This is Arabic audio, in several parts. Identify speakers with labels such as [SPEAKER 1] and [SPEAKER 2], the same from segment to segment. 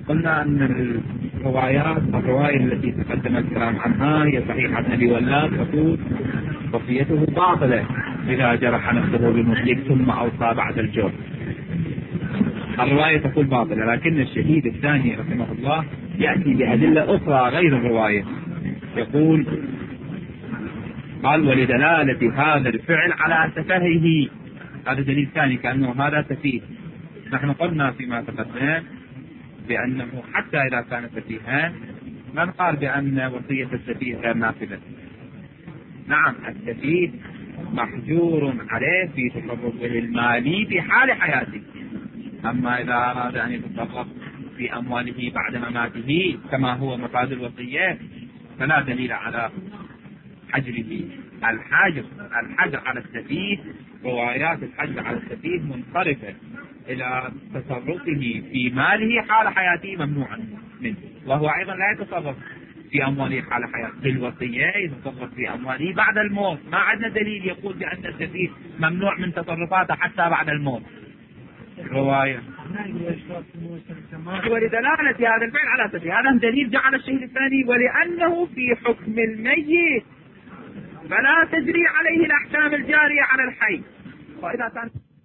[SPEAKER 1] قلنا أن الرواية التي تقدم الكلام عنها هي صحيحة أبي ولاد تقول وصيته باطلة إذا جرح نفسه بمسلك ثم أوصى بعد الجرح. الرواية تقول باطلة، لكن الشهيد الثاني رحمه الله يأتي بأدلة أخرى غير الرواية. يقول قال ولدلالة هذا الفعل على سفهه، هذا دليل ثاني كأنه هذا سفيه. نحن قلنا فيما تقدم بأنه حتى إذا كان سفيها ما نقال بأن وصية السفيه غير نافذة. نعم السفيه محجور عليه في تصرفه المالي في حال حياته، أما إذا أراد أن يتصرف في أمواله بعد مماته كما هو مفاد الوصية فلا دليل على حجره. الحجر على السفيه، روايات الحجر على السفيه منصرفة إلى تصرفه في ماله حال حياته ممنوعا منه، وهو أيضا لا يتصرف في أمواله حال حياته. بالوصية يتصرف في أمواله بعد الموت. ما عندنا دليل يقول بأن السفيه ممنوع من تصرفاته حتى بعد الموت. رواية ولدلالة هذا الفعل على السفيه، هذا دليل جعل الشهيد الثاني ولأنه في حكم الميت فلا تجري عليه الأحكام الجارية على الحي. وإذا كان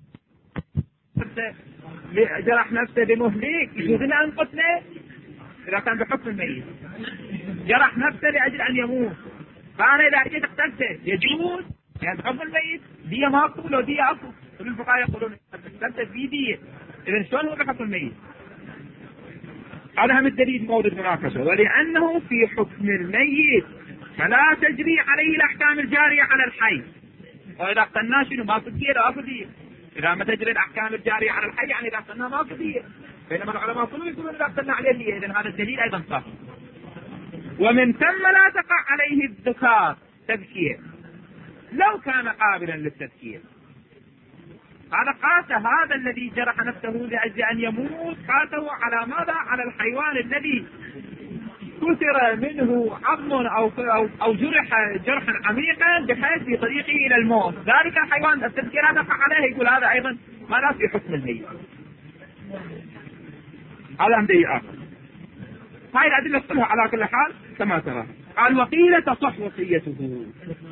[SPEAKER 1] جرح نفسه بمهلك يجوز أن قتله. إذا كان بحكم الميت جرح نفسه لأجل أن يموت، فأنا إذا أجيت اقتلته يجوز يعني بحكم الميت دية ما أقول له دية أقول. كل الفقهاء يقولون اقتلته في دية، إذن شلون هو بحكم الميت؟ هذا هم الدليل مورد مناقشة. ولأنه في حكم الميت فلا تجري عليه الأحكام الجارية على الحي. وإذا قتلناه شنو ما في دية لا في دية. إذا ما تجري الأحكام الجارية على الحي يعني إذا قتلناه ما في دية، بينما العلماء كلهم يقولون إذا قتلنا عليه دية. إذن هذا الدليل أيضا صح. ومن ثم لا تقع عليه الذكار تذكير لو كان قابلا للتذكير. هذا قاس هذا الذي جرح نفسه لأجل أن يموت، قاسه على ماذا؟ على الحيوان الذي كسر منه عظم أو جرح جرحا عميقا بحيث في طريقه إلى الموت. ذلك الحيوان التذكير هذا تقع عليه. يقول هذا أيضا ما لا في حكم الميت. هذا أمدي آخر. هاي الأدلة كلها على كل حال كما ترى. قال وقيل تصح وصيته.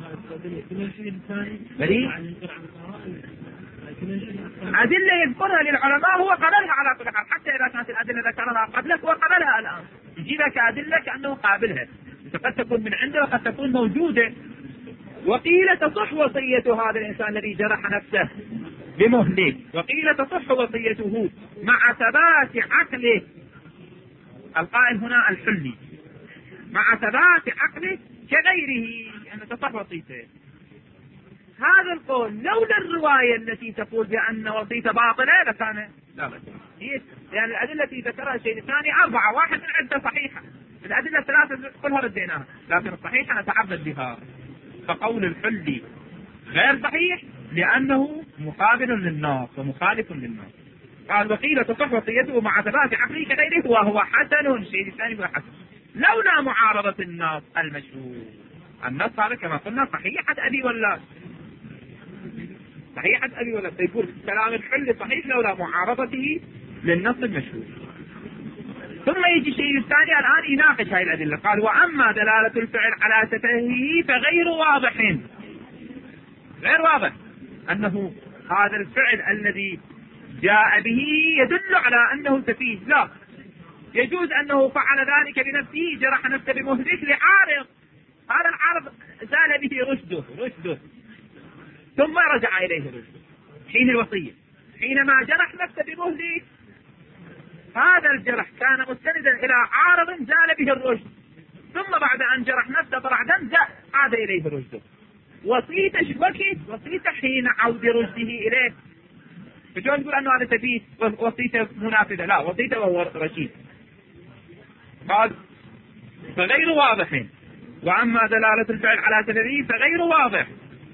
[SPEAKER 1] أدلة يذكرها للعلماء هو قبلها على كل حال، حتى إذا كانت الأدلة ذكرها قبلك هو قبلها الآن يجي لك أدلة كأنه قابلها، قد تكون من عنده وقد تكون موجودة. وقيل تصح وصية هذا الإنسان الذي جرح نفسه بمهلك، وقيل تصح وصيته مع ثبات عقله. القائل هنا الحلي مع ثبات عقله كغيره أن تصح وصيته. هذا القول لولا الرواية التي تقول بأن وصيته باطلة لكان لا بس. يعني الأدلة التي ذكرها الشيء الثاني 4، واحد من عدة صحيحة، الأدلة 3 كلها رديناها، لكن الصحيحة نتعبد بها. فقول الحلي غير صحيح لأنه مقابل للنص ومخالف للنص. قال وقيل تصح وصيته مع ثبات عقله كغيره وهو حسن. الشيء الثاني هو حسن لولا معارضة النص المشهور. النص هذا كما قلنا صحيحة أبي ولاد، صحيحة أبي ولاد، يقول كلام الحل صحيح لولا معارضته للنص المشهور. ثم يجي الشيء الثاني الآن يناقش هذه الأدلة. قال وأما دلالة الفعل على سفهه فغير واضح. غير واضح أنه هذا الفعل الذي جاء به يدل على أنه سفيه. لا، يجوز أنه فعل ذلك بنفسه، جرح نفسه بمهلك لعارض، هذا العارض زال به رشده ثم رجع إليه رشده حين الوصية. حينما جرح نفسه بمهلك هذا الجرح كان مستندا إلى عارض زال به الرشد، ثم بعد أن جرح نفسه طلع دم عاد إليه رشده. وصيته شبكت وصيته حين عود رشده إليه. فشون نقول أنه هذا سفيه وصيته منافذة؟ لا، وصيته وهو رشيد. قال فغير واضح. وأما دلالة الفعل على سفهه فغير واضح.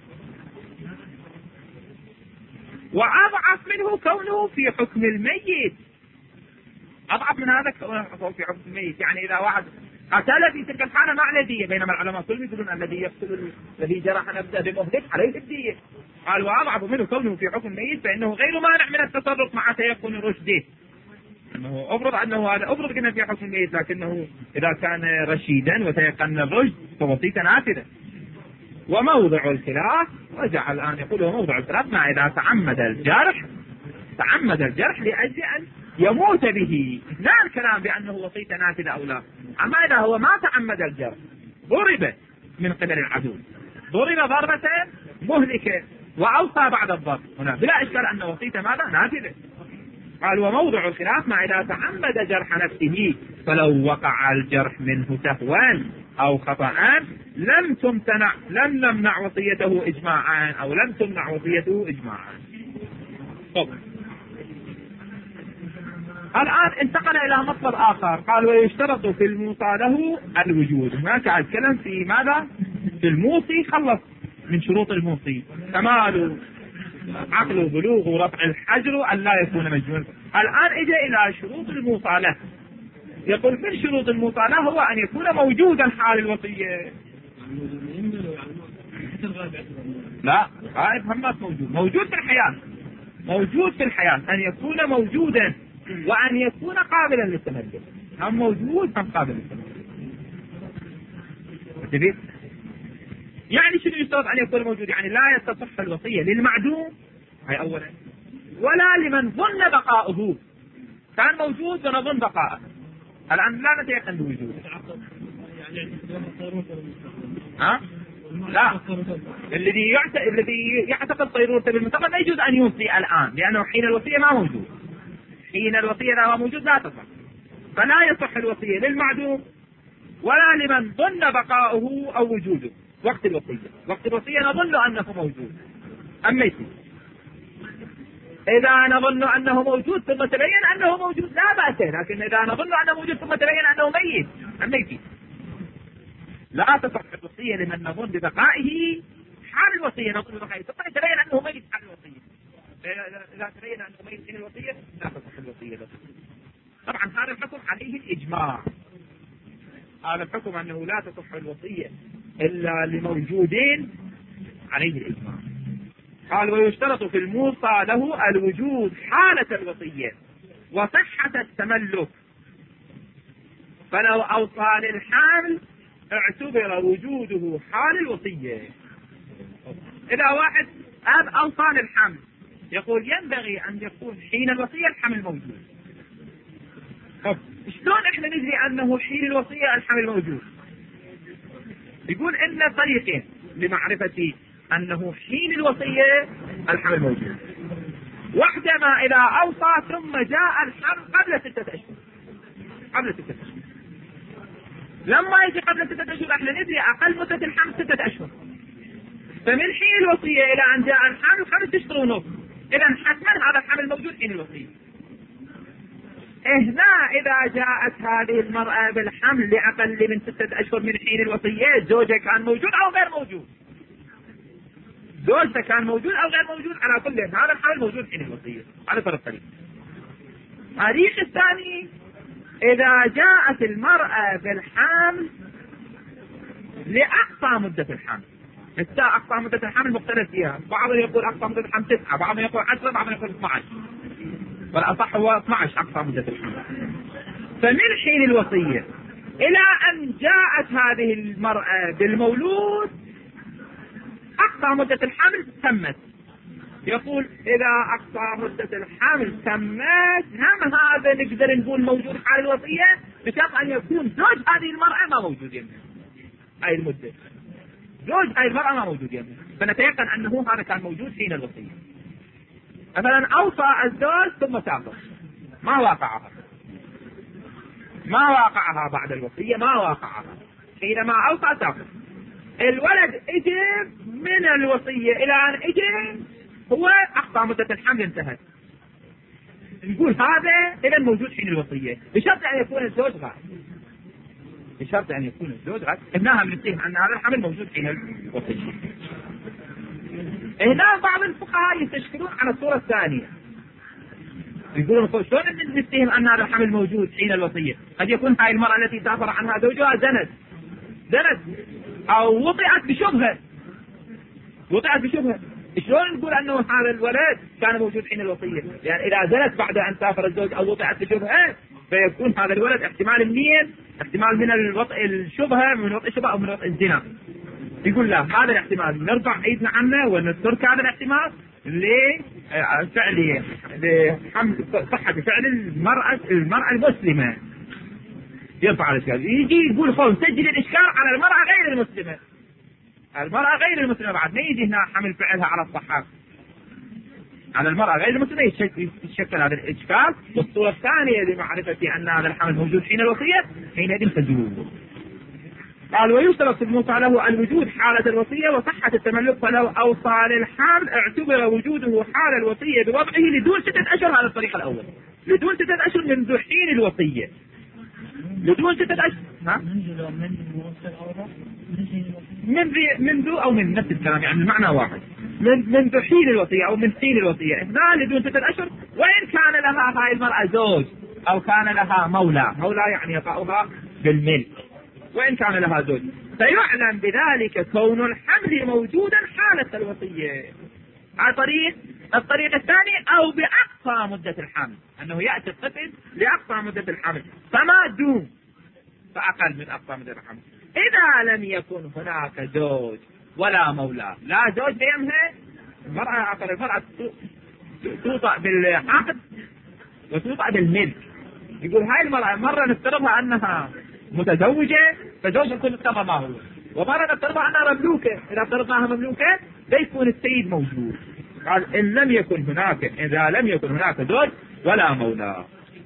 [SPEAKER 1] وأضعف منه كونه في حكم الميت. أضعف من هذا كونه في حكم الميت، يعني إذا واحد قتل في تلك الحالة ما عليه دية، بينما العلماء كلهم يقولون الذي يقتل الذي جرح نفسه بمهلك عليه الدية. قال وأضعف منه كونه في حكم الميت فإنه غير مانع من التصرف مع تيقن رشده. انه افرض كنا في حكم الميت، لكنه اذا كان رشيدا وتيقن الرشد فوصيته نافذه. وموضع الخلاف رجع الان يقول وموضع الخلاف ما اذا تعمد الجرح لاجل ان يموت به، لا الكلام بانه وصيته نافذه او لا. اما اذا هو ما تعمد الجرح، ضرب من قبل العدو، ضرب ضربه مهلكه واوصى بعد الضرب، هنا بلا اشكال ان وصيته ماذا؟ نافذه. قال وموضع الخلاف ما اذا تعمد جرح نفسه، فلو وقع الجرح منه سهوا او خطأ لم نمنع وصيته اجماعا، او لم تمنع وصيته اجماعا. طبعا. الان انتقل الى مطلب اخر، قال ويشترط في الموصى له الوجود. هناك الكلام في ماذا؟ في الموصي، خلص من شروط الموصي: كمال عقل وبلوغ ورفع الحجر أن لا يكون مجنون. الآن اجى إلى شروط الموصى له، يقول من شروط الموصى له هو أن يكون موجودا حال الوصية. لا، غائب هم موجود في الحياة، أن يكون موجودا وأن يكون قابلا للتملك، هم موجود هم قابل للتملك. يعني شنو يشترط أن يكون موجود؟ يعني لا يتصح الوصية للمعدوم، هاي أولا، ولا لمن ظن بقاؤه، كان موجود ونظن بقاءه، الآن لا نتيقن بوجوده. لا، الذي يعتقد صيرورته بالمستقبل ما يجوز أن يوصي الآن، لأنه حين الوصية ما موجود. حين الوصية لا موجود لا تصح، فلا يصح الوصية للمعدوم ولا لمن ظن بقاؤه أو وجوده وقت الوصية نظن أنه موجود. أما إذا نظن أنه موجود ثم تبين أنه موجود لا بأس، لكن إذا نظن أنه موجود ثم تبين أنه ميت لا تصح الوصية لمن نظن ببقائه حال الوصية، نظن ببقائه ثم تبين أنه ميت حال الوصية. إذا تبين أنه ميت حال الوصية لا تصح الوصية له. طبعا هذا الحكم عليه الإجماع، هذا الحكم أنه لا تصح الوصية إلا لموجودين عليه الإجماع. قال ويشترط في الموصى له الوجود حالة الوصية وصحة التملك، فلو أوصى للحامل اعتبر وجوده حال الوصية. إذا واحد أب أوصى للحمل، يقول ينبغي أن يكون حين الوصية الحمل موجود. شلون احنا ندري أنه حين الوصية الحمل موجود؟ يقول إن طريقين لمعرفة أنه حين الوصية الحمل موجود. واحدة ما إذا أوصى ثم جاء الحمل قبل 6 أشهر. لما يجي قبل 6 أشهر احنا ندري أقل مدة الحمل 6 أشهر، فمن حين الوصية إلى أن جاء الحمل 5 أشهر ونصف، إذا حتما هذا الحمل موجود حين الوصية. هنا إذا جاءت هذه المرأة بالحمل لأقل من 6 أشهر من حين الوصية، زوجها كان موجود أو غير موجود، زوجها كان موجود أو غير موجود، على كل هذا الحمل موجود حين الوصية. على فرض الطريق. الطريق الثاني إذا جاءت المرأة بالحمل لأقصى مدة الحمل، أقصى مدة الحمل مختلف فيها، بعضهم يقول أقصى مدة الحمل 9، بعضهم يقول 10، بعضهم يقول 12، والأصح هو 12 أقصى مدة الحمل. فمن حين الوصية إلى أن جاءت هذه المرأة بالمولود أقصى مدة الحمل تمت. يقول إذا أقصى مدة الحمل تمت، هم هذا نقدر نقول موجود حال الوصية، بشرط أن يكون زوج هذه المرأة ما موجود يمه هاي المدة، زوج هاي المرأة ما موجود يمه، فنتيقن أنه هذا كان موجود حين الوصية. مثلا أوصى الزوج ثم سافر، ما واقعها بعد الوصية، ما واقعها حينما أوصى سافر. الولد اجى من الوصية إلى أن اجى هو أقصى مدة الحمل انتهت، نقول هذا إذا موجود حين الوصية، بشرط أن يكون الزوج غائب. إنها بنتهم أن هذا الحمل موجود حين الوصية. هنا بعض الفقهاء يستشكلون على الصورة الثانية، يقولون شلون نتهم أن هذا الحمل موجود حين الوصية؟ قد يكون هاي المرأة التي سافر عنها زوجها زنت أو وطئت بشبهة، شلون نقول انه هذا الولد كان موجود حين الوصية؟ يعني اذا زنت بعد ان سافر الزوج او وضعت بشبهة فيكون هذا الولد احتمال منين؟ احتمال من الوطء الشبهة، من وطء الشبهة او من وطء الزنا. يقول لا، هذا الاحتمال نرفع ايدنا عنه ونترك هذا الاحتمال لفعل لحمل صحة فعل المرأة المسلمة. يرفع الاشكال، يجي يقول خذ سجل الاشكال على المرأة غير المسلمة. المرأة غير المسلمة بعد ما يجي هنا حمل فعلها على الصحة، على المرأة غير المسلمة يتشكل هذا الاشكال. والصورة الثانية لمعرفة ان هذا الحمل موجود حين الوصية حينئذ تجوز. قال ويشترط في الموصى له الوجود حالة الوصية وصحة التملك، فلو أوصى للحمل اعتبر وجوده حال الوصية بوضعه لدون 6 أشهر. هذا الطريق الأول، لدون 6 أشهر منذ حين الوصية، لدون 6 أشهر. منذ أو من نفس الكلام، يعني المعنى واحد، منذ حين الوصية أو من حين الوصية، هنا لدون 6 أشهر. وإن كان لها هاي المرأة زوج أو كان لها مولى يعني يطأها بالملك، وإن كان لها زوج، فيعلم بذلك كون الحمل موجودا حالة الوصية. الطريق الثاني أو بأقصى مدة الحمل، أنه يأتي الطفل لأقصى مدة الحمل فما دون فأقل من أقصى مدة الحمل. إذا لم يكن هناك زوج ولا مولى، لا زوج بيمها، المرأة توطأ بالعقد وتوطأ بالملك. يقول هاي المرأة مرة نفترضها أنها متزوجة فزوج يكون كما ما هو، ومرة نفترضها أنها مملوكة، إذا افترضناها مملوكة بيكون السيد موجود. قال إذا لم يكن هناك زوج ولا مولى.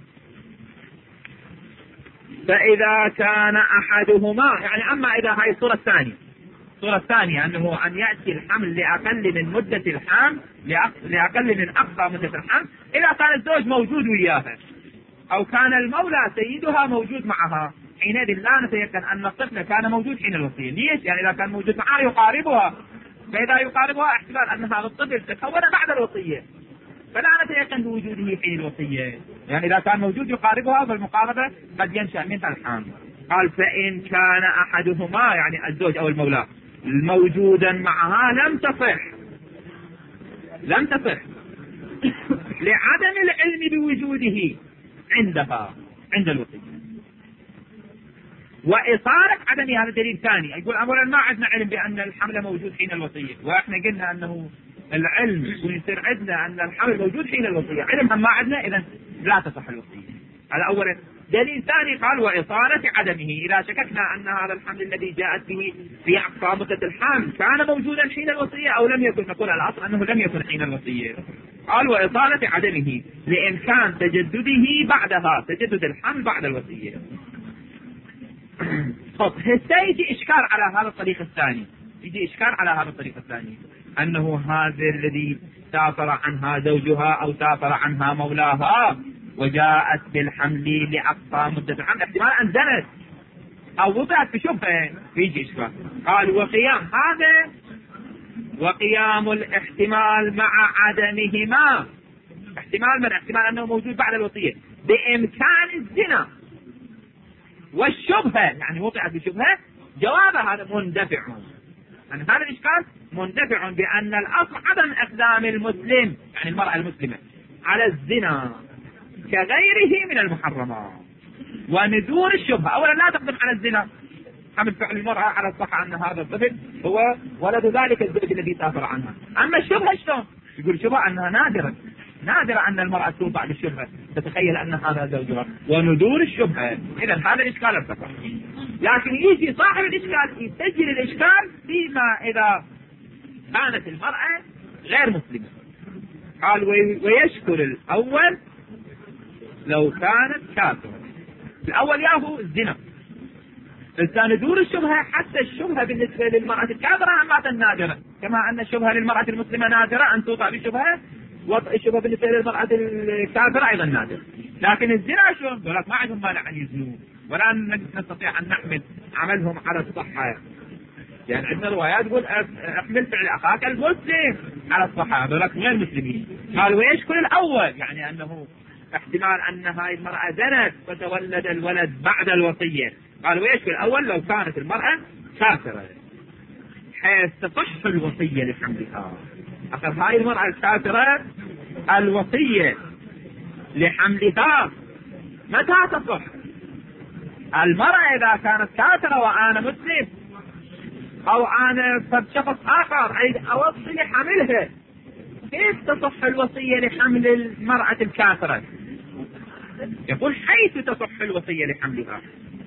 [SPEAKER 1] فإذا كان أحدهما، يعني أما إذا هاي الصورة الثانية أنه أن يأتي الحمل لأقل من مدة الحمل، لأقل من أقصى مدة الحمل، إذا كان الزوج موجود وياها أو كان المولى سيدها موجود معها، حينئذ لا نتيقن أن الطفل كان موجود حين الوصية. ليش؟ يعني إذا كان موجود معها يقاربها، فإذا يقاربها احتمال أن هذا الطفل تكون بعد الوصية، فلا نتيقن بوجوده حين الوصية. يعني إذا كان موجود يقاربها فالمقاربة قد ينشأ منها الحمل. قال فإن كان أحدهما، يعني الزوج أو المولى، موجودا معها لم تصح لعدم العلم بوجوده عند الوصية. وإصارة عدم هذا دليل ثاني، يقول أولا ما عندنا علم بأن الحمل موجود حين الوصية، وإحنا قلنا أنه العلم ويصير عندنا أن الحمل موجود حين الوصية، علم ما عندنا، إذا لا تصح الوصية. هذا أولا. دليل ثاني قال وإصارة عدمه، إذا شككنا أن هذا الحمل الذي جاءت به في أقصى مدة الحمل كان موجودا حين الوصية أو لم يكن، نقول الأصل أنه لم يكن حين الوصية. قال وإصارة عدمه لإمكان تجدد الحمل بعد الوصية. يجي إشكال على هذا الطريق الثاني، أنه هذا الذي سافر عنها زوجها أو سافر عنها مولاها وجاءت بالحمل لأقصى مدة الحمل، احتمال أن زنت أو وضعت بشبهة، يجي إشكال. قال وقيام الاحتمال مع عدمهما، احتمال أنه موجود بعد الوصية بإمكان الزنا والشبهة، يعني وضعت بشبهة، جواب هذا مندفع. يعني هذا الإشكال مندفع بأن الأصل عدم إقدام المسلم، يعني المرأة المسلمة، على الزنا كغيره من المحرمات وندور الشبهة. أولا لا تقدم على الزنا، حمل فعل المرأة على الصحة أن هذا الطفل هو ولد ذلك الزوج الذي سافر عنها. أما الشبهة شلون؟ يقول الشبهة أنها نادرة أن المرأة توضع بالشبهة، تتخيل أن هذا زوجها وندور الشبهة. إذا هذا الإشكال ارتفع. لكن يجي صاحب الإشكال يسجل الإشكال فيما إذا كانت المرأة غير مسلمة. قال ويشكر الأول لو كانت كافرة. الأول ياهو الزنا، الثاني دور الشبهة، حتى الشبهة بالنسبة للمرأة الكافرة عامة نادرة، كما أن الشبهة للمرأة المسلمة نادرة أن توضع بالشبهة، والشبهة بالنسبة للمرأة الكافرة أيضا نادرة. لكن الزنا شلون؟ ولكن ما عندهم مانع أن يزنون، ولا نستطيع أن نحمل عملهم على الصحة. يعني عندنا روايات تقول احمل فعل أخاك المسلم على الصحة، ولكن غير مسلمين. قال ويشكر الأول، يعني أنه احتمال أن هاي المرأة زنت وتولد الولد بعد الوصية. قال ويشكر الأول لو كانت المرأة كافرة حيث تصح الوصية لحملها. أخذ هاي المرأة الكافرة الوصية لحملها متى تصح؟ المرأة إذا كانت كافرة وأنا مسلم أو أنا شخص آخر أريد أوصي لحملها، كيف تصح الوصية لحمل المرأة الكافرة؟ يقول حيث تصح الوصية لحملها.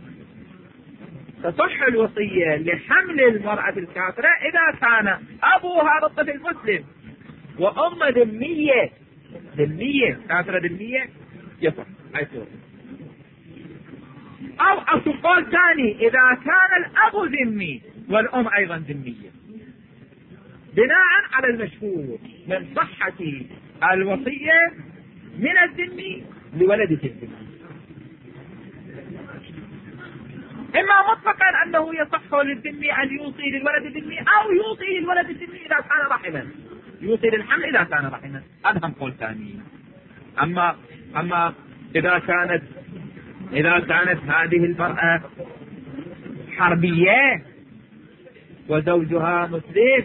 [SPEAKER 1] تصح الوصية لحمل المرأة الكافرة إذا كان أبوها بالطفل مسلم وأم ذمية كافرة ذمية، يصح أي صورة. أو قول ثاني، إذا كان الأب ذمي والأم أيضا ذمية، بناء على المشهور من صحة الوصية من الذمي لولده الذمي. إما مطلقا أنه يصح للذمي أن يوصي للولد الذمي أو يوصي للولد الذمي إذا كان رحما، يوصي للحمل إذا كان رحما، هذا هم قول ثاني. أما إذا كانت هذه المرأة حربية وزوجها مسلم،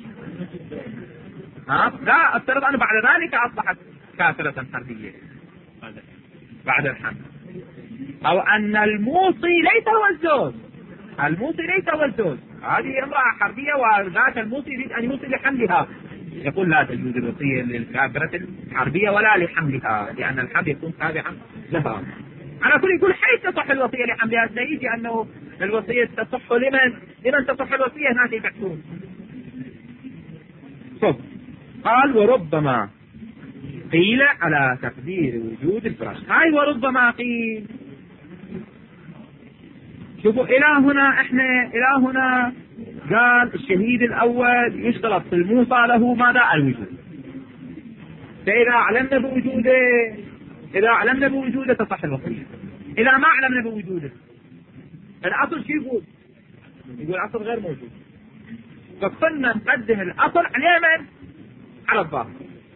[SPEAKER 1] لا افترض أن بعد ذلك أصبحت كافرة حربية بعد الحمل، أو أن الموصي ليس هو الزوج، هذه امرأة حربية وذاك الموصي يريد أن يوصي لحملها، يقول لا تجوز الوصية للكافرة الحربية ولا لحملها، لأن الحمل يكون تابعا لها. على كل يقول حيث تصح الوصية لحملها، سيدي أنه الوصية تصح لمن تصح الوصية هناك يبحثون. قال وربما قيل على تقدير وجود الفراش. هاي وربما قيل، شوفوا إلى هنا قال الشهيد الأول يشترط في الموصى له ماذا؟ الوجود. فإذا علمنا بوجوده تصح الوصية. إذا ما علمنا بوجوده الأصل شو يقول الأصل غير موجود، فكنا نقدم الأصل على الظاهر.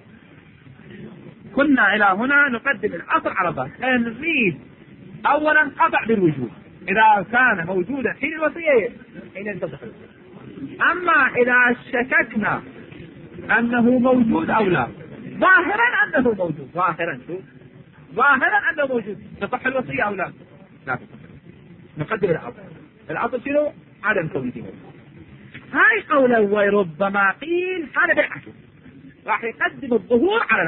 [SPEAKER 1] كنا إلى هنا نقدم الأصل على الظاهر، نريد أولا قطع بالوجود، إذا كان موجودا حين الوصية حين تصح الوصية. أما إذا شككنا أنه موجود أو لا، ظاهرا أنه موجود، ظاهرا أنه موجود، تصح الوصية أو لا؟ لا تصح. نقدم الأصل شنو؟ عدم كونه. هاي قوله وربما قيل، هذا بالعكس راح يقدم الظهور على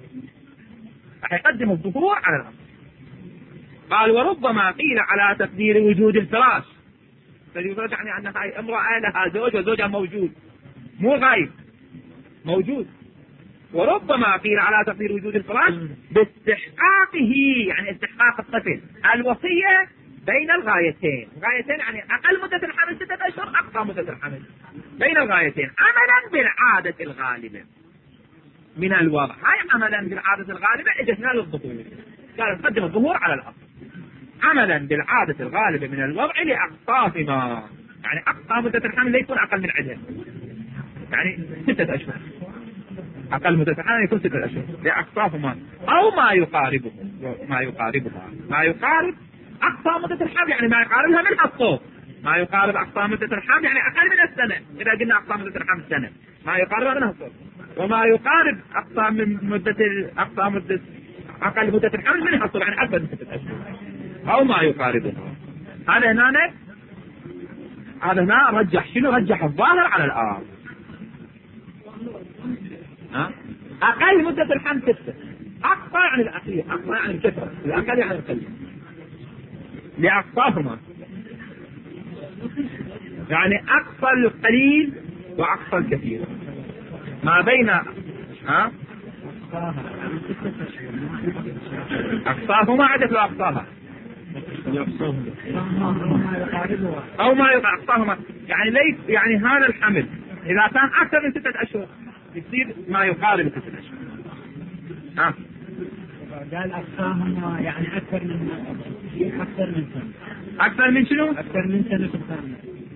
[SPEAKER 1] الأصل. قال وربما قيل على تقدير وجود الفراش، فالفراش يعني أن هاي امرأة لها زوج وزوجها موجود، مو غايب، موجود. وربما قيل على تقدير وجود الفراش باستحقاقه، يعني استحقاق الطفل، الوصية بين الغايتين يعني أقل مدة الحمل 6 أشهر، أقصى مدة الحمل، بين الغايتين، عملا بالعادة الغالبة من الوضع. هاي عملا بالعادة الغالبة اجتنا للظهور، قال نقدم الظهور على الأصل عملا بالعادة الغالبة من الوضع لأقصاهما، يعني أقصى مدة الحمل لا يكون أقل من عدة، يعني 6 أشهر، أقل مدة الحمل يكون 6 أشهر لأقصاهما أو ما يقارب أقصى مدة الحمل، يعني ما يقاربها من الصوت، ما يقارب أقصى مدة الحمل يعني أقل من السنة، إذا قلنا أقصى مدة الحمل سنة ما يقاربها من الصوت، وما يقارب أقل مدة الحمل من الصوت يعني أكثر من 6 أشهر أو ما يقاربها. هذا هنا رجح الظاهر على الآخر. أقل مدة الحمل 6، أقصى يعني الأخير، أقصى يعني الكثرة، الأقل يعني القليل، لأقصاهما يعني أقصى القليل وأقصى الكثير، ما بين أقصاهما عدد وأقصاها أو ما يقع أقصاهما، يعني ليس يعني هذا الحمل إذا كان أكثر من 6 أشهر يصير ما يقارب 6 أشهر.
[SPEAKER 2] قال أقصاهما يعني أكثر من سنة.
[SPEAKER 1] أكثر من شنو؟
[SPEAKER 2] أكثر من سنة كاملة.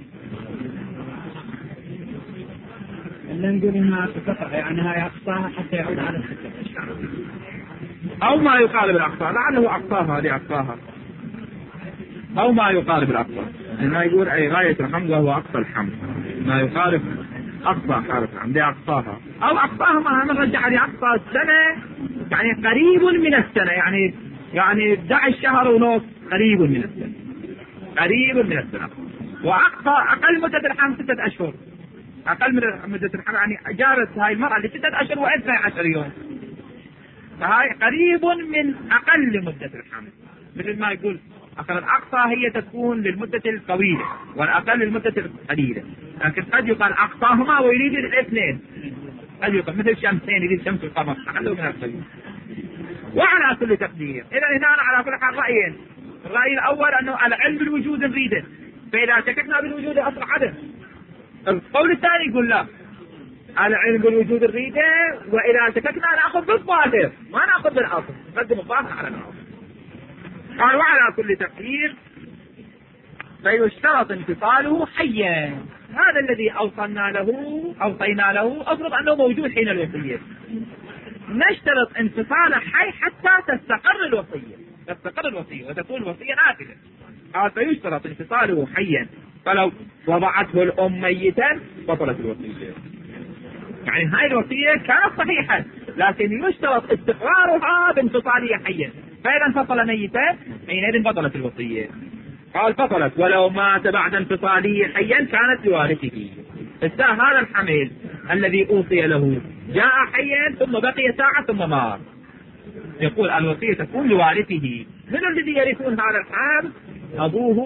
[SPEAKER 2] اللي نقول إنها تقطع يعني هاي أقصاها حتى يعود على 6 أشهر
[SPEAKER 1] أو ما يقارب الأقصى، لعله أقصاها لأقصاها أو ما يقارب الأقصى، ما يقول أي غاية الحمل وهو أقصى الحمل، ما يقارب أقصى حالة الحمل أقصاها أو أقصاها ما نرجع لأقصى السنة، يعني قريب من السنة، يعني 11 شهر ونص، قريب من السنة، قريب من السنة. وأقصى أقل مدة الحمل 6 أشهر، أقل من مدة الحمل، يعني جارت هاي المرأة ل6 أشهر و12 يوم، فهاي قريب من أقل مدة الحمل. مثل ما يقول أصلا الأقصى هي تكون للمدة الطويلة والأقل للمدة القليلة، لكن قد يقال أقصاهما ويريد الاثنين، قد يقال مثل شمسين يريد شمس القمر، أقل من القليل. وعلى كل تقدير إذا هنا على كل حال رأيين. الرأي الأول أنه العلم بالوجود نريده، فإذا شككنا بالوجود أصبح عدم. القول الثاني يقول لا، العلم بالوجود نريده، وإذا شككنا نأخذ بالظاهر ما نأخذ بالأصل، نقدم الظاهر على الأصل. قال وعلى كل تقدير فيشترط انفصاله حيا، هذا الذي أوصينا له أفرض أنه موجود حين الوصية، نشترط انفصال حي حتى تستقر الوصية وتكون الوصية نافذة. قال فيشترط انفصاله حيا، فلو وضعته الأم ميتا بطلت الوصية، يعني هاي الوصية كانت صحيحة لكن يشترط استقرارها بانفصالها حيا، فإذا انفصل ميتا حينئذ بطلت الوصية. قال بطلت ولو مات بعد انفصاله حيا كانت لوارثه. هذا الحمل الذي أوصي له جاء حيا ثم بقي ساعة ثم مات، يقول الوصية تكون لوارثه. من الذي يرثون هذا الحمل؟ أبوه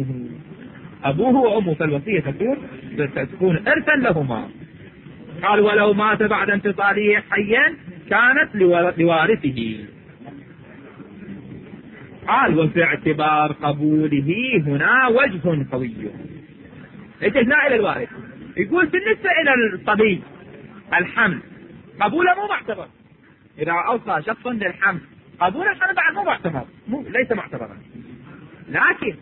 [SPEAKER 1] وأمه، فالوصية تكون إرثا لهما. قال ولو مات بعد انفصاله حيا كانت لوارثه. قال وفي اعتبار قبوله هنا وجه قوي. اتجنا إلى الوارث، يقول بالنسبة إلى الصبي الحمل قبوله مو معتبر، إذا أوصى شخص للحمل قبول الحمل بعد مو معتبر، ليس معتبرا. لكن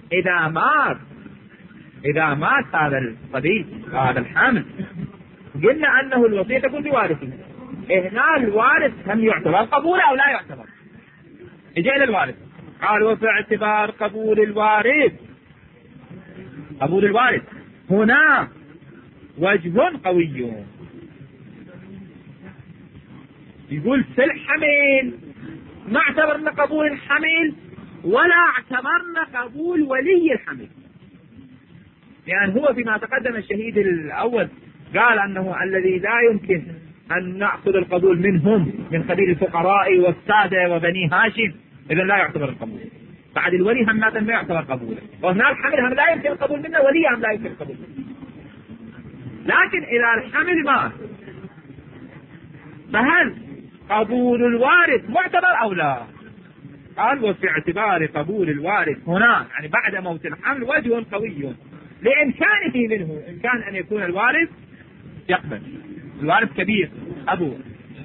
[SPEAKER 1] إذا مات هذا الصبي هذا الحمل قلنا أنه الوصية تكون لوارثه. هنا الوارث هم يعتبر قبوله أو لا يعتبر؟ إجا إلى الوارث قال وفي اعتبار قبول الوارث هنا وجه قوي. يقول في الحمل ما اعتبرنا قبول الحمل ولا اعتبرنا قبول ولي الحمل، يعني هو فيما تقدم الشهيد الأول قال أنه الذي لا يمكن أن نأخذ القبول منهم من قبيل الفقراء والسادة وبني هاشم، إذا لا يعتبر القبول. بعد الولي هم ما يعتبر قبوله، وهنا الحمل هم لا يمكن القبول منه، ولي هم لا يمكن القبول منه. لكن إذا الحمل مات فهل قبول الوارث معتبر أو لا؟ قال وفي اعتبار قبول الوارث هنا يعني بعد موت الحمل وجه قوي لإمكانه منه، إمكان أن يكون الوارث يقبل، الوارث كبير أبوه.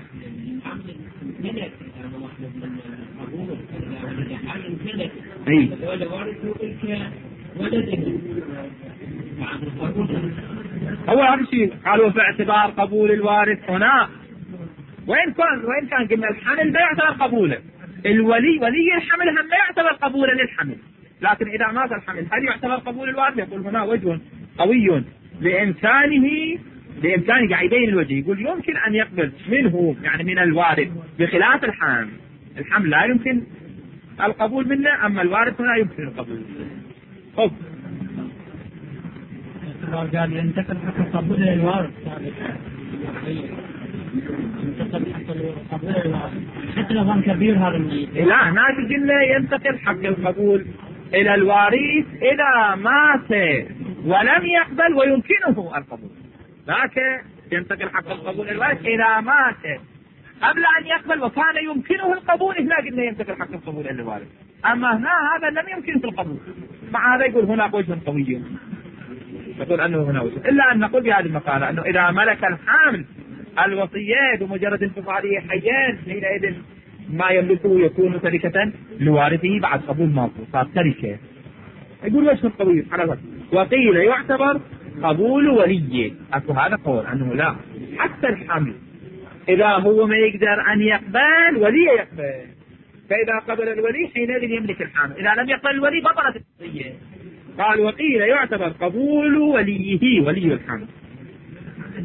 [SPEAKER 1] هو هذا الشيء قالوا في اعتبار قبول الوارث هنا، وإن كان قلنا الحمل ما يعتبر قبوله، ولي الحمل هم ما يعتبر قبولا للحمل، لكن إذا مات الحمل هل يعتبر قبول الوارث؟ يقول هنا وجه قوي بإمكانه قاعد يبين الوجه، يقول يمكن أن يقبل منه يعني من الوارث بخلاف الحمل لا يمكن القبول منه، أما الوارث هنا يمكن القبول. خب
[SPEAKER 2] قال ينتقل حق القبول للوارث، حتى لو كان كبير هذا الميت.
[SPEAKER 1] لا هناك قلنا ينتقل حق القبول إلى الوارث إذا مات ولم يقبل ويمكنه القبول، ذاك ينتقل حق القبول إلى الوارث إذا مات قبل أن يقبل وكان يمكنه القبول، هنا قلنا ينتقل حق القبول إلى الوارث. أما هنا هذا لم يمكن في القبول، مع هذا يقول هنا وجه قوي، يقول أنه هنا وجه، إلا أن نقول بهذه المقالة أنه إذا ملك الحامل الوصيات بمجرد انفصاله حيان حينئذ ما يملكه يكون تركة لوارثه بعد قبول موته، صار تركة. يقول وجه قوي على وجه. وقيل يعتبر قبول وليه، أكو هذا قول أنه لا، حتى الحمل إذا هو ما يقدر أن يقبل ولي يقبل، فإذا قبل الولي حينئذ يملك الحامل، إذا لم يقبل الولي بطلت الوصية. قال وقيل يعتبر قبول وليه ولي الحمل.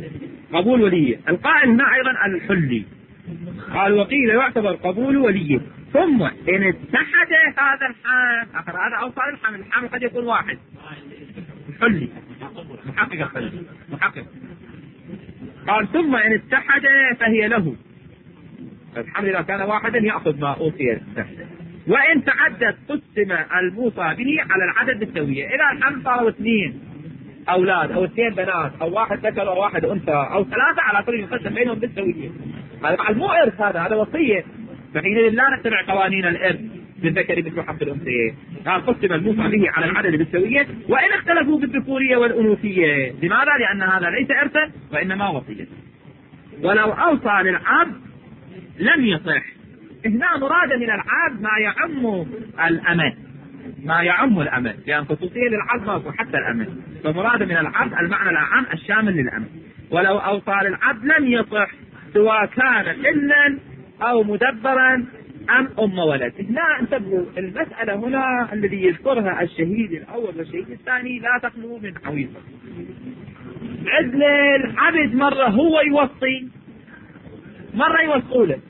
[SPEAKER 1] قبول وليه. القائل هنا أيضا الحلي. قال وقيل يعتبر قبول وليه. ثم إن اتحد هذا الحامل، هذا أوصال الحامل، الحامل قد يكون واحد، الحلي محقق الحلي محقق. قال ثم إن اتحد فهي له، الحمل إذا كان واحدا يأخذ ما أوصي له. وإن تعدد قسم الموصى به على العدد بالسوية. إذا الحمل صاروا 2 أولاد أو 2 بنات أو واحد ذكر أو واحد أنثى أو 3 على كل يقسم بينهم بالسوية. هذا بعد مو إرث، هذا وصية، فحينئذ لا نتبع قوانين الإرث بالذكر مثل حظ الأنثيين. قال قسم الموصى به على العدد بالسوية وإن اختلفوا بالذكورية والأنوثية. لماذا؟ لأن هذا ليس إرثا وإنما وصية. ولو أوصى للعبد لم يصح. هنا مراد من العبد ما يعم الأمة، ما يعم الأمة، لأن خصوصية للعبد ماكو حتى الأمة، فمراد من العبد المعنى الأعم الشامل للأمة. ولو أوصى للعبد لم يصح سواء كان ابنا أو مدبرا أم ولد. هنا انتبهوا، المسألة هنا الذي يذكرها الشهيد الأول والشهيد الثاني لا تخلو من عويصة. عدل العبد مرة هو يوصي، مرة يوصوله.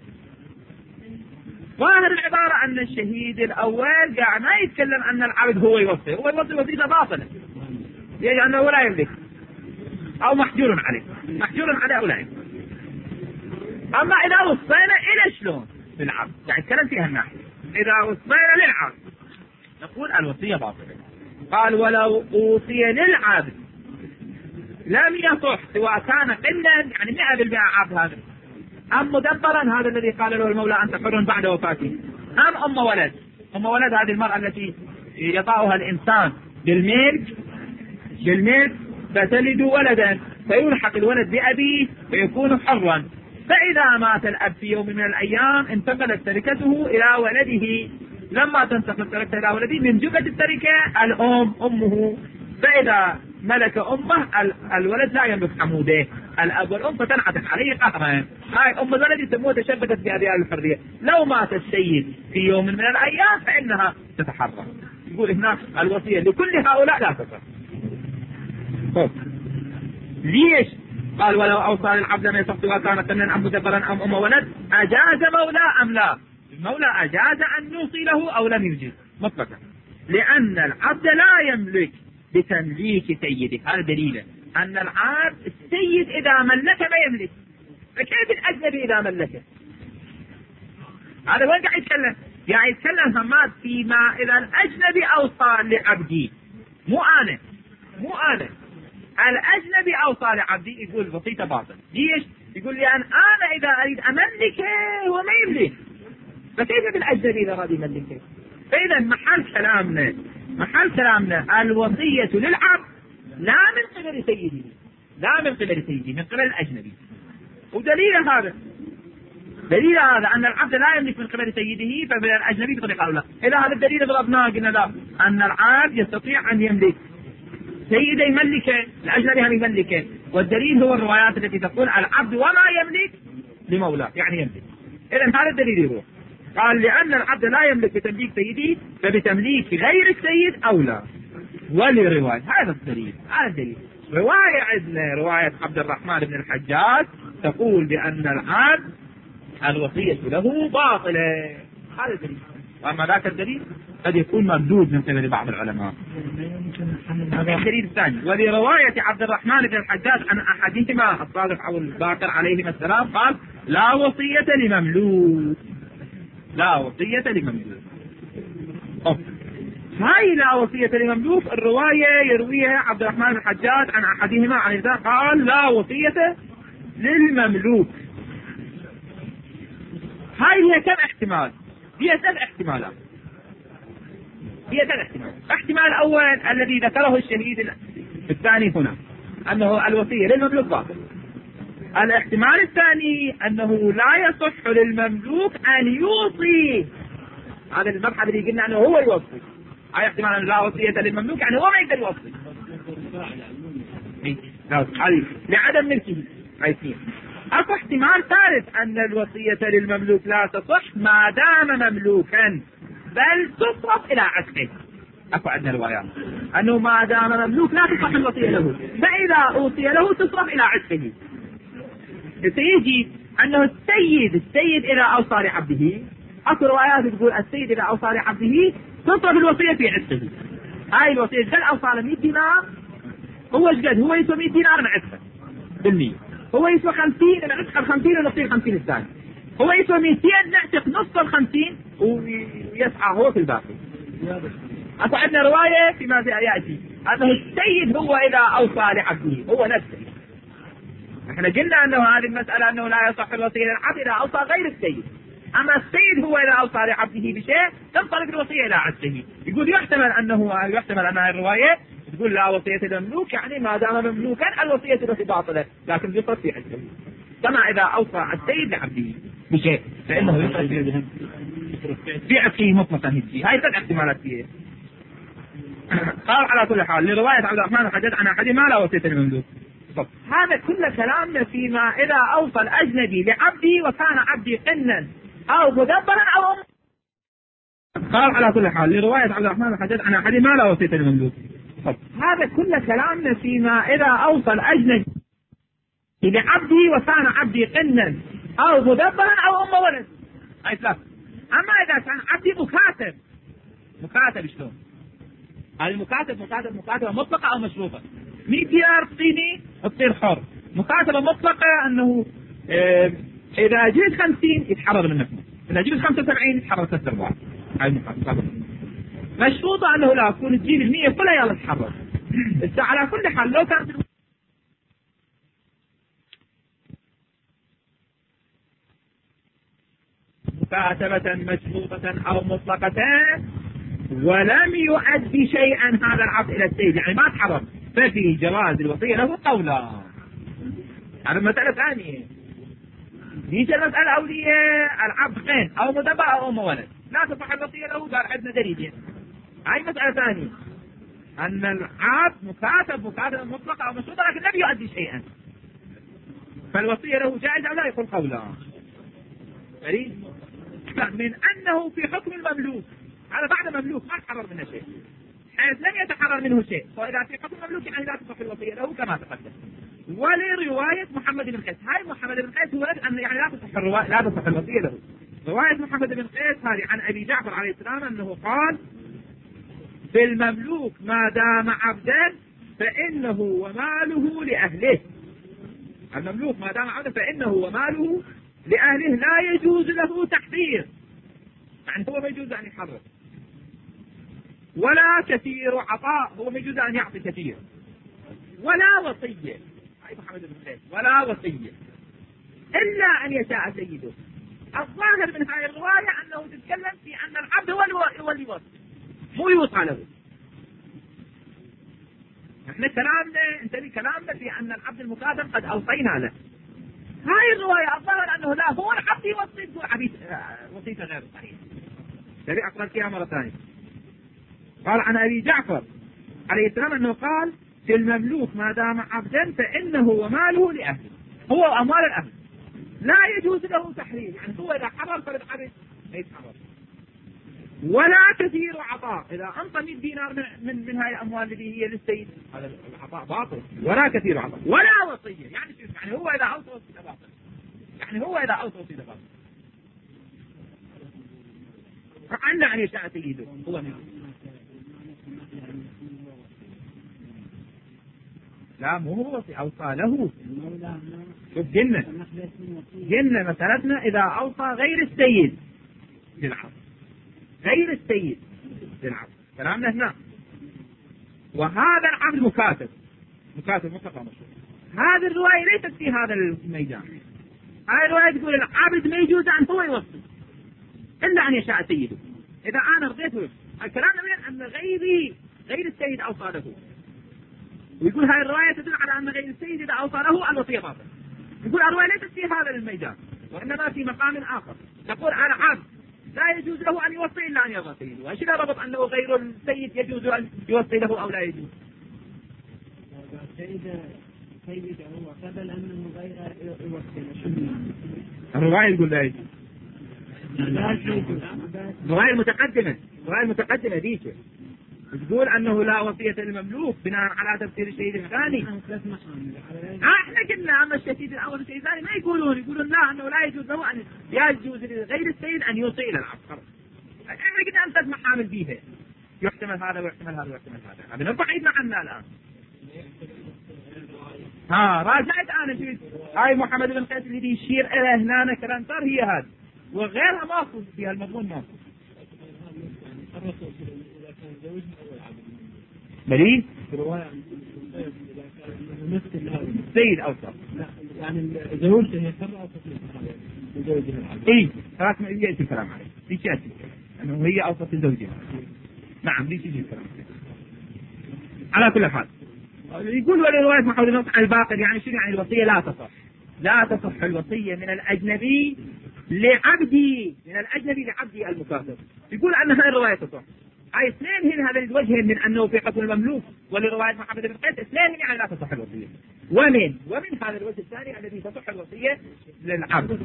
[SPEAKER 1] ظاهر العبارة أن الشهيد الأول قاعد ما يتكلم أن العبد هو يوصي، هو يوصي وظيفة باطلة لأنه لا يملك أو محجور عليه، محجور عليه أو لا يملك. أما إذا وصينا إلى شلون للعبد، يعني يتكلم فيها الناحية. إذا وصينا للعبد نقول الوصية باطلة. قال ولو أوصي للعبد لم يصح سواء كان قلا، يعني 100% عبد هذا، أم مدبرا، هذا الذي قال له المولى أنت حر بعد وفاته، أم ولد. أم ولد هذه المرأة التي يطأها الإنسان بالملك فتلد ولدا فيلحق الولد بأبيه فيكون حرا. فإذا مات الأب في يوم من الأيام انتقلت تركته إلى ولده. لما تنتقل تركته إلى ولده من جملة التركة الأم أمه، فإذا ملك أمه الولد لا يملك حموده، الأب والأم فتنعتق عليه قهرا. هاي أم الولد يسموها تشبثت بأبياء الحرية. لو مات السيد في يوم من الأيام فإنها تتحرر. يقول هناك الوصية لكل هؤلاء لا تصح. ليش؟ قال ولو أوصى للعبد لم يصح سواء كان قنا أم مدبرا أم ولد. أجاز مولى أم لا؟ المولى أجاز أن يوصي له أو لم يجز مطلقا، لأن العبد لا يملك بتمليك سيده. هذا دليل أن العبد السيد إذا ملك ما يملك، فكيف الأجنبي إذا ملكه؟ هذا وين قاعد يتكلم؟ قاعد يتكلم هماد فيما إذا الأجنبي أوصى لعبدي، مو أنا الأجنبي أوصى لعبدي، يقول وصيته باطل. ليش؟ يقول لي أنا إذا أريد أملكه هو ما يملك، فكيف بالأجنبي إذا أريد يملكه؟ فإذا محل كلامنا الوصية للعبد لا من قبل سيده، من قبل الأجنبي. ودليل هذا أن العبد لا يملك من قبل سيده فمن الأجنبي بطريقة أو لا. إذا هذا الدليل ضربناه قلنا لا، أن العبد يستطيع أن يملك سيده، يملكه، الأجنبي هم يملكه. والدليل هو الروايات التي تقول العبد وما يملك لمولاه، يعني يملك. إذا هذا الدليل يروح. قال لأن العبد لا يملك بتمليك سيده فبتمليك غير السيد أولى. ولرواية هذا الدليل، رواية عندنا رواية عبد الرحمن بن الحجاج تقول بأن العبد الوصية له باطلة. هذا الدليل. وأما ذاك الدليل قد يكون مردود من قبل بعض العلماء. الدليل الثاني ولرواية عبد الرحمن بن الحجاج عن أحدهما الصادق أو الباقر عليهما السلام قال لا وصية لمملوك. هاي لا وصية لمملوك الرواية يرويها عبد الرحمن بن الحجاج عن أحدهما عن الإنسان قال لا وصية للمملوك. هاي هي كم احتمال؟ هي 3 احتمالات. الاحتمال الأول الذي ذكره الشهيد الثاني هنا أنه الوصية للمملوك باطل. الاحتمال الثاني أنه لا يصح للمملوك أن يوصي. هذا المبحث اللي قلنا أنه هو يوصي. هاي احتمال أن لا وصية للمملوك يعني هو ما يقدر يوصي لعدم ملكه. أكو احتمال ثالث أن الوصية للمملوك لا تصح ما دام مملوكا بل تصرف إلى عتقه. أكو عندنا روايات أنه ما دام مملوك لا تصح الوصية له، فإذا أوصي له تصرف إلى عتقه. سيجي أنه السيد إذا أوصى لعبده، أكو روايات تقول السيد إذا أوصى لعبده تصرف الوصية في عتقه. هاي الوصية قد أوصى له 100 دينار، هو قد هو يسوى 100 دينار نعتقه بالمية، هو يسوى 50 نعتق 50 ونصير 50 الثاني، هو يسوى 200 نعتق نص 50 ويسعى هو في الباقي. أكو عندنا رواية فيما يأتي أنه السيد هو إذا أوصى لعبده هو نفسه. احنا قلنا أنه هذه المسألة أنه لا يصح الوصية للعبد إذا أوصى غير السيد، أما السيد هو إذا أوصى لعبده بشيء تنطلق الوصية إلى عبده. يقول يحتمل أن الرواية تقول لا وصية المملوك، يعني ما دام مملوكا الوصية له باطلة، لكن يصرف في عبده. كما إذا أوصى السيد لعبده بشيء فإنه يصرف في عبده مطلقا. هاي 3 احتمالات فيه. قال على كل حال لرواية عبد الرحمن الحجاج عن أحد ما لا وصية المملوك. هذا كل كلامنا فيما إذا أوصى الأجنبي لعبدي وكان عبدي قنا أو مدبرا أو قال على كل حال لرواية عبد الرحمن الحجاج عن أحد ما لا وصية المملوك. هذا كل كلامنا فيما إذا أوصى الأجنبي لعبدي وكان عبدي قنا أو مدبرا أو أم ولد. أي ثلاث. أما إذا كان عبدي مكاتب شلون؟ هذه مكاتبة مطلقة أو مشروطة. 100 دينار تعطيني تصير حر. مكاتبة مطلقة أنه إذا جبت 50 يتحرر منك، إذا جبت 75 يتحرر 3/4. هاي مكاتبة. مشروطة أنه لا تكون تجيب 100 كلها يلا تتحرر. على كل حال لو كانت مكاتبة مشروطة أو مطلقة ولم يؤدي شيئا هذا العبد إلى السيد، يعني ما تحرر، ففي جواز الوصية له قولا. هذا مسألة ثانية. ديش المسألة أولية العبد خين أو مدبر أو أم ولد لا تصح الوصية له، قال عندنا دليل. هاي مسألة ثانية، أن العبد مكاتبة مطلقة أو مشروطة لكن لم يؤدي شيئا، فالوصية له جائزة أو لا، يقول قولا. من أنه في حكم المملوك، هذا بعد مملوك ما تحرر منه شيء، حيث لم يتحرر منه شيء، فإذا في حكم المملوك يعني لا تصح الوصية له كما تقدم. ولرواية محمد بن قيس، هاي محمد بن قيس هو أن يعني لا تصح الوصية له. رواية محمد بن قيس هذه عن أبي جعفر عليه السلام أنه قال في المملوك ما دام عبدا فإنه وماله لأهله. المملوك ما دام عبدا فإنه وماله لأهله لا يجوز له تحرير، يعني هو ما يجوز أن يحرر، ولا كثير عطاء، هو ما يجوز أن يعطي كثير، ولا وصية. هاي محمد بن قيس ولا وصية إلا أن يشاء سيده. الظاهر من هذه الرواية أنه تتكلم في أن العبد هو اللي يوصي، مو يوصى له. احنا كلامنا في أن العبد المكاتب قد أوصينا له. هاي الرواية الظاهر أنه لا، هو العبد يوصي، تقول عبيد وصيته غير صحيح. تبي أقرأ فيها مرة ثانية. قال عن أبي جعفر عليه السلام أنه قال في المملوك ما دام عبدا فإنه وماله لأهله، هو أموال الأهل لا يجوز له تحرير، يعني هو إذا حرر فالعبد لا يتحرر، ولا كثير عطاء، إذا أنطى 100 دينار من هاي الأموال التي هي للسيد هذا العطاء باطل، ولا كثير عطاء، ولا وصية. يعني هو إذا أوصى وصية باطل، يعني هو إذا أوصى وصية باطل. فعنا أن يشاء سيده هو منه. لا مو هو وصي، أوصى له. شوف جنة مسألتنا إذا أوصى غير السيد للعبد، غير السيد للعبد، كلامنا هنا. وهذا العبد مكاتب مطلقا مشروط. هذه الرواية ليست في هذا الميدان. هذه الرواية تقول العبد ما يجوز أن هو يوصي إلا أن يشاء سيده. إذا أنا رضيت الكلام من أن غير السيد أوصى له، ويقول هاي الرواية تدل على أن غير السيد إذا أوصى له الوصية باطلة. يقول الرواية ليست في هذا الميدان، وإنما في مقام آخر. تقول العبد لا يجوز له أن يوصي إلا أن يرضى سيده، وإيش ربط أنه غير السيد يجوز أن يوصي له أو لا يجوز؟
[SPEAKER 2] سيد هو قبل أنه غير يوصي.
[SPEAKER 1] الرواية يقول لا يجوز. الرواية المتقدمة ديك تقول أنه لا وصية للمملوك بناء على تفسير الشهيد الثاني. احنا قلنا أما الشهيد الأول والشهيد الثاني ما يقولون لا أنه لا يجوز له أن يجوز لغير السيد أن يوصي إلى العبد. احنا قلنا أن ثلاث محامل فيها، يحتمل هذا ويحتمل هذا ويحتمل هذا. هذا نبعيد عنا الآن. راجعت أنا شفت هاي محمد بن قيس اللي يشير إلى هنا كلام صار هي هذا، وغيرها ماكو فيها المضمون ماكو. بلي سيد أوصف
[SPEAKER 2] يعني زوجته هي حرة أو تطلق
[SPEAKER 1] إيه خلاص يأتي الكلام عليه ليش يأتي الكلام أنه هي أوصف زوجها. نعم ليش يجي الكلام على كل حال. يقول ولرواية محمد بن الباقر يعني شنو يعني الوصية لا تصح الوصية من الأجنبي لعبدي المكاتب. يقول أن هذه الرواية تصح. هاي اثنين هن هذا الوجه من أنه في حكم المملوك ولرواية محمد بن قيس اثنين يعني لا تصح الوصية. ومن هذا الوجه الثاني الذي تصح الوصية للعبد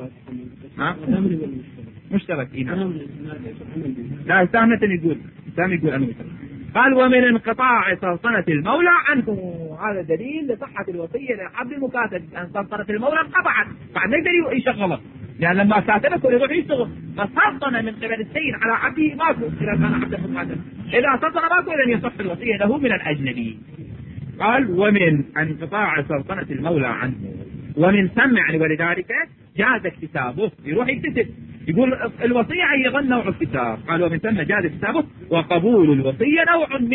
[SPEAKER 1] مشترك هنا. لا سامة يقول أنه مشترك. قال ومن انقطاع سلطنة المولى عنه. هذا دليل لصحة الوصية لعبد المكاتب أن سلطنة المولى انقطعت بعد ما يقدر يشغله، يعني لما كاتبه يروح يشتغل فسلطنة من قبل السيد على عبده ماكو إذا كان عبد المكاتب. إذا سلطنة ماكو إذا يصح الوصية له من الأجنبي. قال ومن انقطاع سلطنة المولى عنه ومن سمع ولذلك جاز اكتسابه. يروح يكتسب يقول الوصية أيضا نوع الكتاب. قال ومن ثم جاز اكتسابه وقبول الوصية نوع من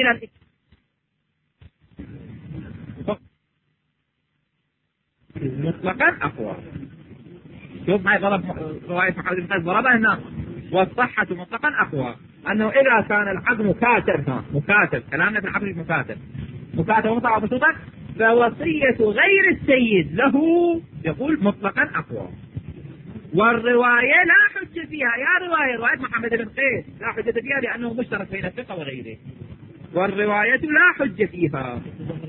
[SPEAKER 1] مطلقا أقوى. شوف معي ضرب رواية محمد بن قيس ضربها هنا. والصحة مطلقا أقوى أنه إذا كان العبد مكاتب كلامنا في العبد مكاتب ومطلقا بسيطة فوصية غير السيد له يقول مطلقا أقوى. والرواية لا حجة فيها. يا رواية محمد بن قيس لا حجة فيها لأنه مشترك بين الثقة وغيره، والرواية لا حجة فيها.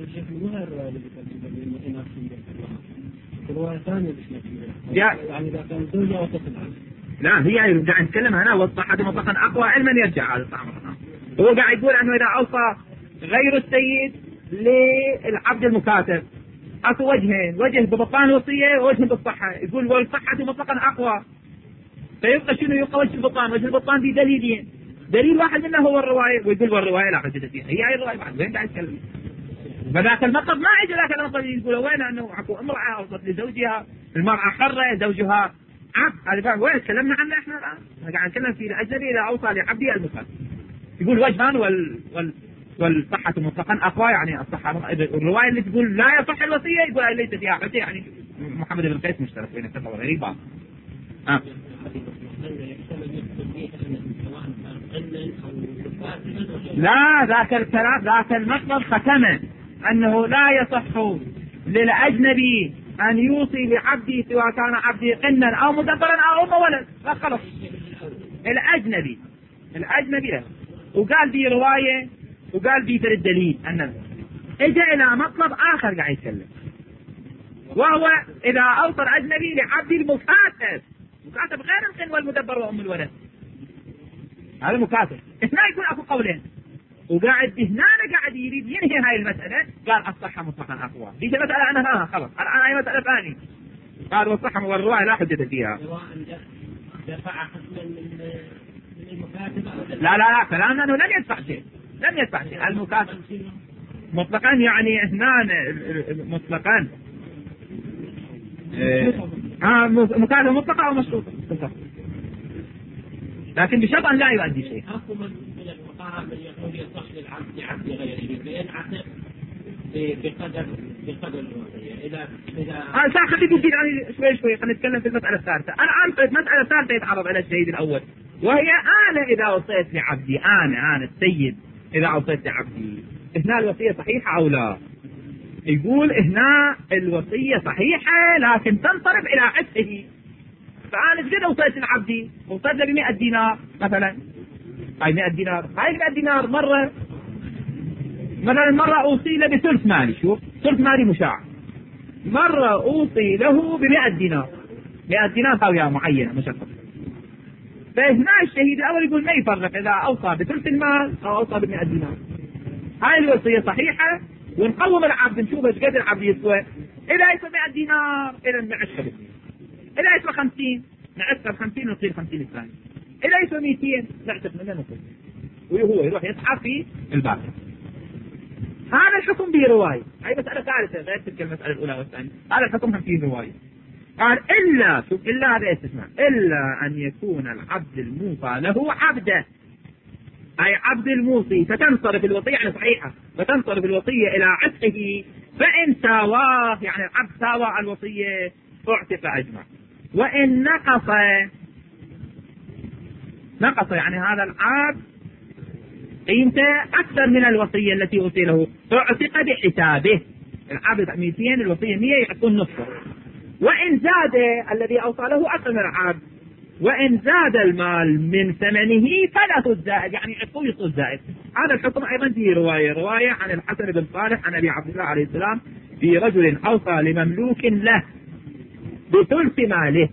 [SPEAKER 1] يعني إذا كان زوجة وطفل لا هي قاعد نتكلم هنا والصحة مطلقا أقوى علما يرجع هذا الصحة. هو قاعد يقول أنه إذا أوصى غير السيد للعبد المكاتب أكو وجهين، وجه ببطلان الوصية ووجه بالصحة. يقول والصحة مطلقا أقوى. فيبقى شنو يبقى وجه البطلان؟ وجه البطلان في دليلين، دليل واحد منه هو الرواية، ويقول والرواية لا حجة فيها. هي الرواية بعد وين قاعد يتكلم؟ فذاك المطلب ما يجي ذاك المطلب يقول وين أنه أكو امرأة أوصت لزوجها، المرأة حرة زوجها عبد. هذا وين تكلمنا عنه احنا الآن؟ قاعد نتكلم في الأجنبي إذا أوصى لعبده المكاتب. يقول وجهان والصحة مطلقا أقوى يعني الصحة. الرواية اللي تقول لا يصح الوصية يقول ليس فيها حجة يعني محمد بن قيس مشترك بين الثقة وغيره بعض. لا ذاك المطلب ختمه أنه لا يصح للأجنبي أن يوصي لعبده سواء كان عبده قنا أو مدبرا أو أم ولد. خلص الأجنبي له. وقال دي رواية وقال دي ترى الدليل أنه اجى إلى مطلب آخر قاعد يتكلم، وهو إذا أوصى الأجنبي لعبد المكاتب غير القن والمدبر وأم الولد. هذا مكاتب. هنا يكون أكو قولين، وقاعد هنا قاعد يريد ينهي هاي المسألة. قال الصحة مطلقا أقوى. دي مسألة أنا خلص الآن هاي مسألة ثانية. قال والصحة والرواية لا حجة فيها. لا كلامنا أنه لم يدفع شيء. المكاتب مطلقا يعني هنا مطلقا مكاتب مطلقا أو مشروطة، لكن بشرط أن لا يؤدي شيء. يصح للعبد عبد غيره بقدر إذا خليك تجي يعني شوي خلينا نتكلم في المسألة الثالثة. الآن في المسألة الثالثة يتعرض على الشهيد الأول، وهي أنا إذا أوصيت لعبدي أنا السيد إذا أوصيت لعبدي هنا الوصية صحيحة أو لا؟ يقول هنا الوصية صحيحة لكن تنصرف إلى عفه. فأنا إذا أوصيت لعبدي وصيت له ب100 دينار مثلا، هاي 100 دينار مرة مثلا مرة أوصي له بثلث مالي. شوف ثلث مالي مشاع. مرة أوصي له ب100 دينار. 100 دينار هاوية معينة مشخصة. فهنا الشهيد الأول يقول ما يفرق إذا أوصى بثلث المال أو أوصى ب100 دينار. هاي الوصية صحيحة، ونقوم العبد نشوف ايش قد العبد يسوى. إذا يسوى 100 دينار إذا نعشها ب2، إذا يسوى 50 نعشها ب50 ونصير 50 الثاني، إذا يسوى 200 نعتق منه نصير، وهو يروح يسحب في الباقي. هذا الحكم به رواية. هاي مسألة ثالثة غير تلك المسألة الأولى والثانية. هذا الحكم هم فيه رواية. قال إلا هذا استثناء، إلا أن يكون العبد الموصى له عبده، أي عبد الموصي فتنصرف الوصية يعني صحيحة، فتنصرف الوصية إلى عتقه، فإن ساواه يعني العبد ساوى الوصية اعتق أجمع. وإن نقص يعني هذا العبد قيمته أكثر من الوصية التي أوصي له اعتق بحسابه. العبد 200 الوصية 100 يعطون نصفه. وإن زاد الذي أوصى له أكثر من العبد، وإن زاد المال من ثمنه فله الزائد، يعني يعطوه الزائد. هذا الحكم أيضا فيه رواية عن الحسن بن صالح عن أبي عبد الله عليه السلام في رجل أوصى لمملوك له بثلث ماله.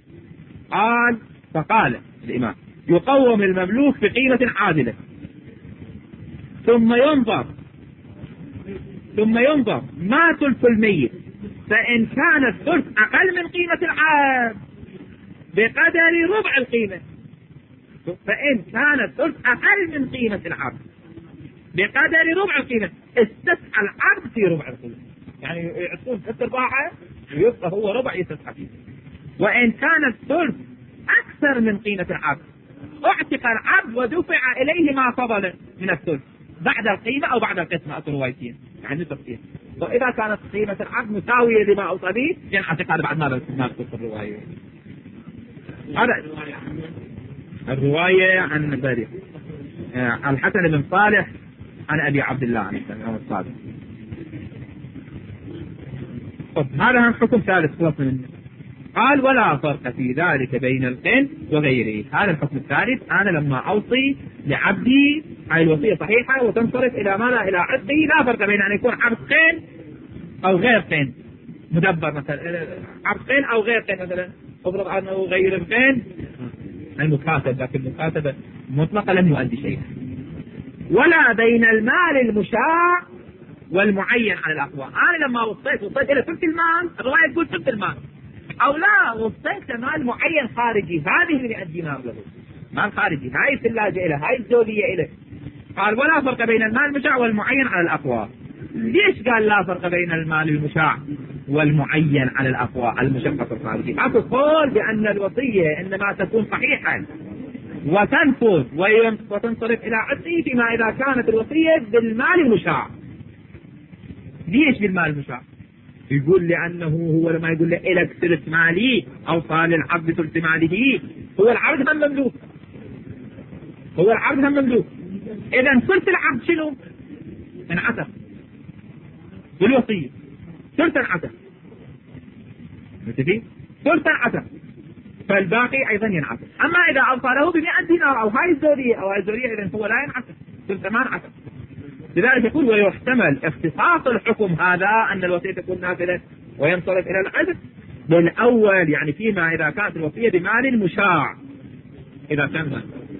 [SPEAKER 1] فقال الإمام يقوم المملوك بقيمة عادلة، ثم ينظر ما ثلث الميت، فإن كان الثلث أقل من قيمة العبد بقدر ربع القيمة، فإن كان الثلث أقل من قيمة العبد بقدر ربع القيمة استسعى العبد في ربع القيمة، يعني يعطون 3/4 ويبقى هو ربع يستسعى فيه. وإن كان الثلث أكثر من قيمة العبد اعتق العبد ودفع إليه ما فضل من الثلث بعد القيمة أو بعد القسمة، الروايتين يعني تفصيل. وإذا كانت قيمة العبد مساوية لما أوصى به ينعتق هذا بعد ما نذكر الرواية. هذا الرواية عن بريء الحسن بن صالح عن أبي عبد الله عليه الصادق. هذا حكم ثالث خلص منه. قال ولا فرق في ذلك بين القين وغيره. هذا الحكم الثالث، أنا لما أوصي لعبدي هاي الوصية صحيحة وتنصرف إلى ماذا؟ إلى عبدي، لا فرق بين أن يكون عبد قين أو غير قين مدبر، مثلا عبد قين أو غير قين، مثلا أفرض أنه غير القين المكاتب، لكن المكاتبة مطلقة لم يؤدي شيئا. ولا بين المال المشاع والمعين على الأقوى. أنا لما وصيت إلى ثلث المال، الرواية تقول ثلث المال، أو لا وصيت مال معين خارجي، هذه اللي 100 دينار له، مال خارجي، هاي الثلاجة إله، هاي الزولية إله. قال ولا فرق بين المال المشاع والمعين على الأقوى. ليش قال لا فرق بين المال المشاع والمعين على الأقوى المشقة الخارجي؟ أقول بأن الوصية إنما تكون صحيحة وتنفذ وتنصرف إلى عتقه فيما إذا كانت الوصية بالمال المشاع. ليش بالمال المشاع؟ يقول لأنه هو لما يقول له إلك ثلث مالي أو صار للعبد ثلث ماله، هو العبد هم مملوك، هو العبد هم مملوك. إذا ثلث العبد شنو؟ انعتق بالوصية، ثلث انعتق، متفقين؟ ثلث انعتق، فالباقي أيضا ينعتق. أما إذا أوصى له ب100 دينار أو هاي الزورية أو هاي الزورية إذا هو لا ينعتق، ثلث ما انعتق. لذلك يقول ويحتمل اختصاص الحكم هذا أن الوصية تكون نافذة وينصرف إلى العتق بالأول، يعني فيما إذا كانت الوصية بمال مشاع، إذا كان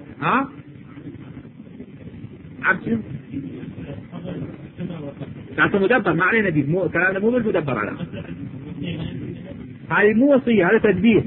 [SPEAKER 1] عبد كانت مدبر ما علينا دي، كلامنا مو بالمدبر على هاي مو وصية، هذا تدبير.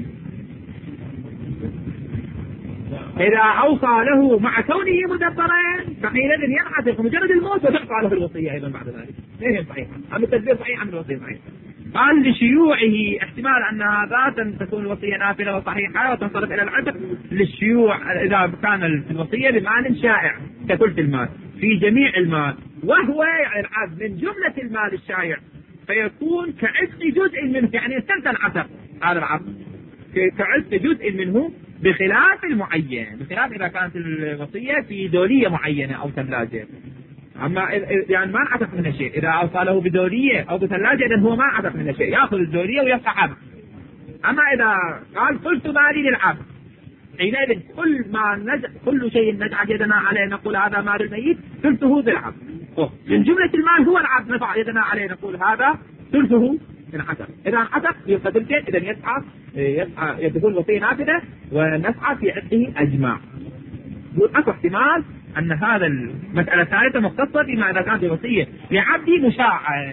[SPEAKER 1] إذا أوصى له مع كونه مدبرا فحينئذ ينعتق مجرد الموت وتقطع له الوصية أيضا بعد ذلك. ليه صحيح؟ أما التدبير صحيح أم الوصية صحيح؟ قال لشيوعه احتمال أن هذا تكون الوصية نافلة وصحيحة وتنصرف إلى العتق للشيوع إذا كان الوصية بمال شائع كثلث المال في جميع المال، وهو يعني العبد من جملة المال الشائع، فيكون كعتق جزء منه، يعني تنعتق هذا العبد كعتق جزء منه، بخلاف المعين، بخلاف إذا كانت الوصية في دولية معينة أو ثلاجة. أما يعني ما انعتق منه شيء، إذا أوصى له بدولية أو بثلاجة إذن هو ما انعتق منه شيء، يأخذ الدولية ويبقى عبد. أما إذا قال ثلث مالي للعبد، حينئذ كل شيء نجعل يدنا عليه نقول هذا مال الميت ثلثه للعبد، من جملة المال هو العبد نضع يدنا عليه نقول هذا ثلثه انعتق. إذا انعتق يبقى ثلثين، إذا يسعى تكون الوصية نافذة ونسعى في عتقه أجمع. يقول أكو احتمال أن هذا المسألة الثالثة مختصة بما إذا كانت الوصية لعبدي مشاعة،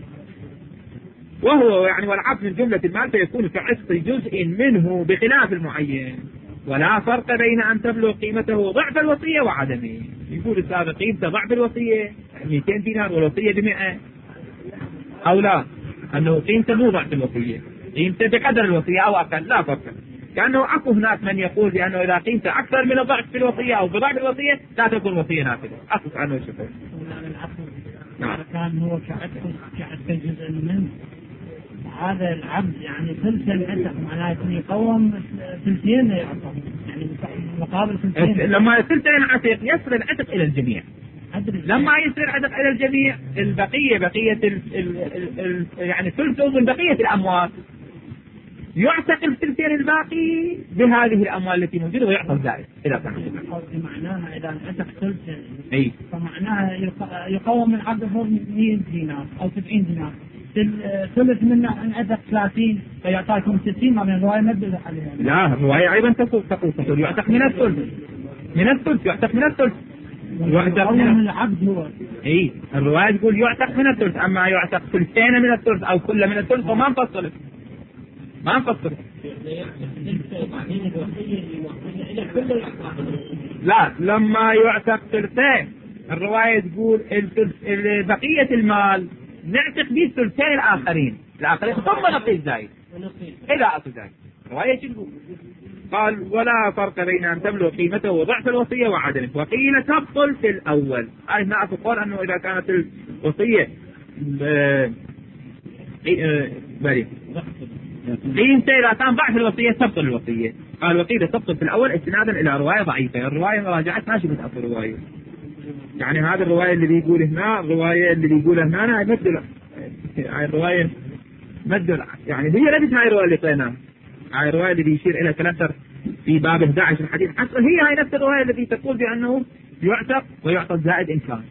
[SPEAKER 1] وهو يعني والعبد من جملة المال فيكون كعتق جزء منه بخلاف المعين، ولا فرق بين أن تبلغ قيمته ضعف الوصية وعدمه. يقول السابق قيمته ضعف الوصية 200 دينار والوصية ب100 أو لا، أنه قيمته مو ضعف الوصية، قيمته بقدر الوصية أو أقل، لا فرق. كأنه أكو هناك من يقول بأنه إذا قيمته أكثر من الضعف في الوصية أو بضعف الوصية لا تكون وصية نافذة. أكو عنه شكرا.
[SPEAKER 2] نعم. كان هو كعتق جزء منه، هذا العبد يعني ثلث العتق معناته يقوم ثلثين يعتق، يعني مقابل ثلثين.
[SPEAKER 1] لما ثلثين عتق يصل العتق إلى الجميع. لما يصير العتق إلى الجميع البقية بقية يعني ثلث من بقية الأموال يعتق الثلثين الباقي بهذه الأموال التي موجودة ويعطى الزائد. إذا كان
[SPEAKER 2] معناها إذا انعتق ثلث فمعناها يقوم العبد فوق 100 دينار أو 70 دينار، ثلث منه انعتق 30 فيعطاكم 60. ما من الرواية مبدأ عليها. لا،
[SPEAKER 1] الرواية أيضا تقول يعتق من الثلث، يعتق من الثلث. يعتق من
[SPEAKER 2] العبد هو.
[SPEAKER 1] الرواية تقول يعتق من الثلث، أما يعتق ثلثين من الثلث أو كل من الثلث فما نفصل. لا، لما يعتق ثلثين الرواية تقول بقية المال نعتق به الثلثين الآخرين ثم نقيل زايد إلى أصل زايد. الرواية تقول قال ولا فرق بين أن تبلغ قيمته وضعف الوصية وعدمه، وقيل تبطل في الأول. هنا أقول أنه إذا كانت الوصية قيمته إذا كان ضعف الوصية تبطل الوصية. قال وقيل تبطل في الأول استنادا إلى رواية ضعيفة. الرواية مراجعت ماشي من أصل الرواية، يعني هذا الرواية اللي بيقول هنا، الرواية اللي بيقولها هنا مدل، يعني الرواية مدل، يعني هي نفس هاي الرواية اللي قلناها، هاي الرواية اللي بيشير إلى كلام في باب 11 الحديث حصر، هي نفس الرواية التي تقول بأنه يعتق ويعطى الزائد إن كان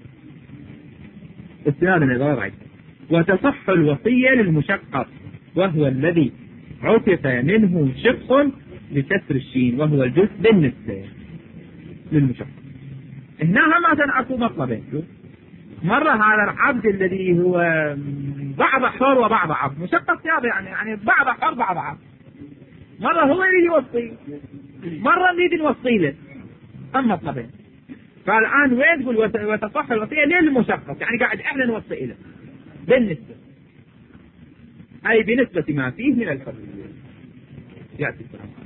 [SPEAKER 1] استنادا إلى رواية ضعيفة. وتصح الوصية للمشقق وهو الذي عتق منه شق بكسر الشين وهو الجزء بالنسبة للمشقق. هنا هم أكو مطلبين. مرة هذا العبد الذي هو بعض حر وبعض عبد مشقق يعني بعض حر بعض عبد، مرة هو اللي يوصي مرة اللي نوصي له، هم مطلبين. فالآن وين تقول وتصح الوصية للمشقق، يعني قاعد احنا نوصي له بالنسبة، أي بنسبة ما فيه من الحرية. يأتي السلام.